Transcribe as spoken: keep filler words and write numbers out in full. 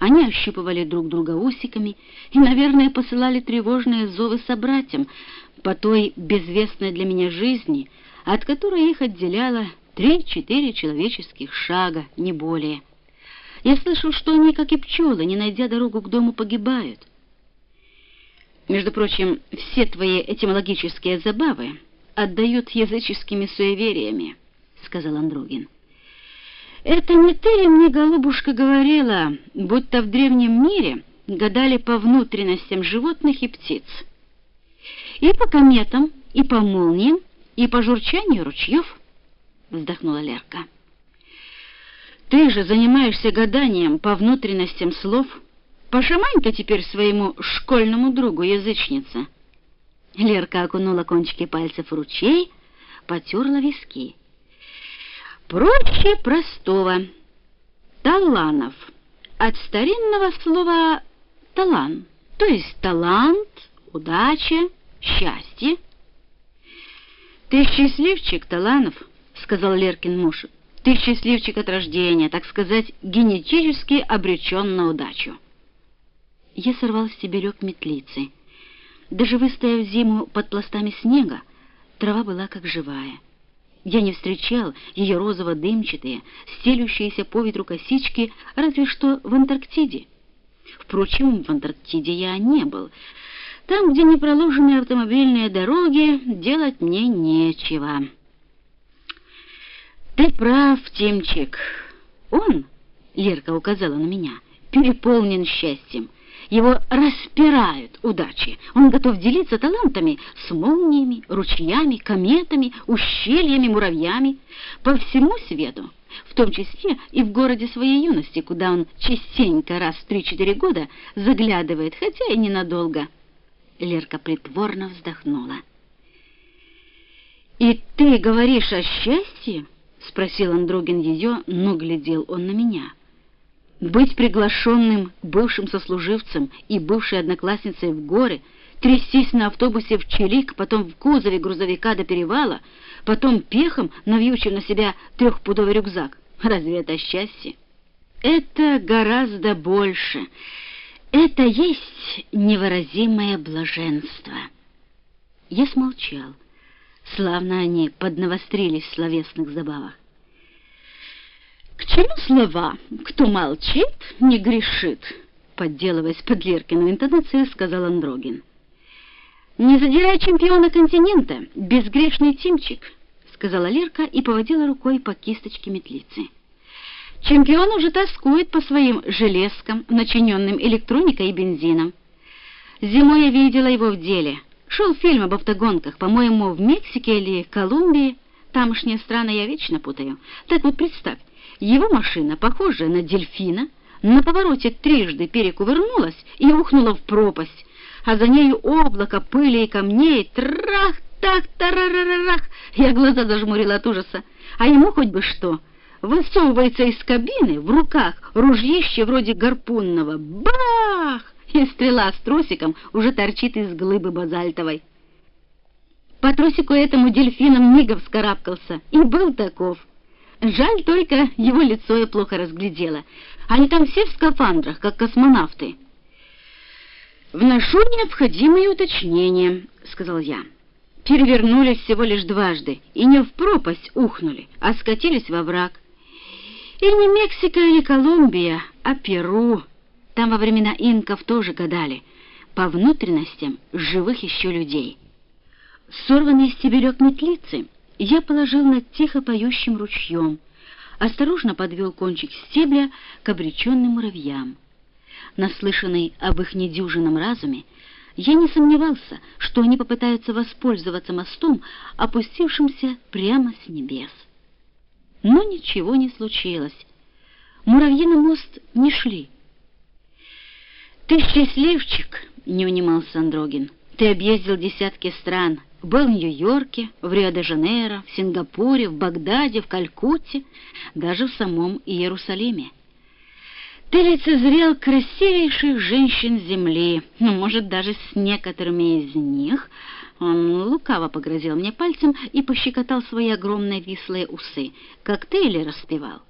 Они ощупывали друг друга усиками и, наверное, посылали тревожные зовы собратьям по той безвестной для меня жизни, от которой их отделяло три-четыре человеческих шага, не более. Я слышал, что они, как и пчелы, не найдя дорогу к дому, погибают. Между прочим, все твои этимологические забавы отдают языческими суевериями, — сказал Андрогин. Это не ты ли мне, голубушка, говорила, будто в древнем мире гадали по внутренностям животных и птиц? И по кометам, и по молниям, и по журчанию ручьев, — вздохнула Лерка. Ты же занимаешься гаданием по внутренностям слов. Пошамань-ка теперь своему школьному другу, язычница. Лерка окунула кончики пальцев в ручей, потерла виски. Проще простого. Таланов. От старинного слова «талан», то есть талант, удача, счастье. «Ты счастливчик, Таланов», — сказал Леркин муж. «Ты счастливчик от рождения, так сказать, генетически обречен на удачу». Я сорвал стебелек метлицы. Даже выстояв зиму под пластами снега, трава была как живая. Я не встречал ее розово-дымчатые, стелющиеся по ветру косички, разве что в Антарктиде. Впрочем, в Антарктиде я не был. Там, где не проложены автомобильные дороги, делать мне нечего. Ты прав, Тимчик. Он, Лерка указала на меня, переполнен счастьем. Его распирают удачи. Он готов делиться талантами с молниями, ручьями, кометами, ущельями, муравьями по всему свету, в том числе и в городе своей юности, куда он частенько раз в три-четыре года заглядывает, хотя и ненадолго. Лерка притворно вздохнула. «И ты говоришь о счастье?» — спросил Андрогин ее, но глядел он на меня. Быть приглашенным бывшим сослуживцем и бывшей одноклассницей в горы, трястись на автобусе в Чилик, потом в кузове грузовика до перевала, потом пехом навьючив на себя трехпудовый рюкзак. Разве это счастье? Это гораздо больше. Это есть невыразимое блаженство. Я смолчал. Славно они поднавострились в словесных забавах. «К чему слова? Кто молчит, не грешит», — подделываясь под Леркину интонацию, сказал Андрогин. «Не задирай чемпиона континента, безгрешный Тимчик», — сказала Лерка и поводила рукой по кисточке метлицы. «Чемпион уже тоскует по своим железкам, начиненным электроникой и бензином. Зимой я видела его в деле. Шел фильм об автогонках, по-моему, в Мексике или Колумбии. Тамошние страны я вечно путаю. Так вот, представь, его машина, похожая на дельфина, на повороте трижды перекувырнулась и ухнула в пропасть, а за нею облако пыли и камней. Трах-так-тарарарах! Я глаза зажмурила от ужаса. А ему хоть бы что! Высовывается из кабины, в руках ружьище вроде гарпунного. Бах! И стрела с тросиком уже торчит из глыбы базальтовой. По тросику этому дельфином мигом вскарабкался и был таков. Жаль только, его лицо я плохо разглядела. Они там все в скафандрах, как космонавты. «Вношу необходимые уточнения», — сказал я. «Перевернулись всего лишь дважды, и не в пропасть ухнули, а скатились во враг. И не Мексика или Колумбия, а Перу. Там во времена инков тоже гадали, по внутренностям живых еще людей». Сорванный стебелек метлицы я положил над тихо поющим ручьем, осторожно подвел кончик стебля к обреченным муравьям. Наслышанный об их недюжинном разуме, я не сомневался, что они попытаются воспользоваться мостом, опустившимся прямо с небес. Но ничего не случилось. Муравьи на мост не шли. «Ты счастливчик», — не унимался Андрогин. «Ты объездил десятки стран». Был в Нью-Йорке, в Рио-де-Жанейро, в Сингапуре, в Багдаде, в Калькутте, даже в самом Иерусалиме. Ты лицезрел красивейших женщин земли, ну, может, даже с некоторыми из них. Он лукаво погрозил мне пальцем и пощекотал свои огромные вислые усы. Коктейли распевал.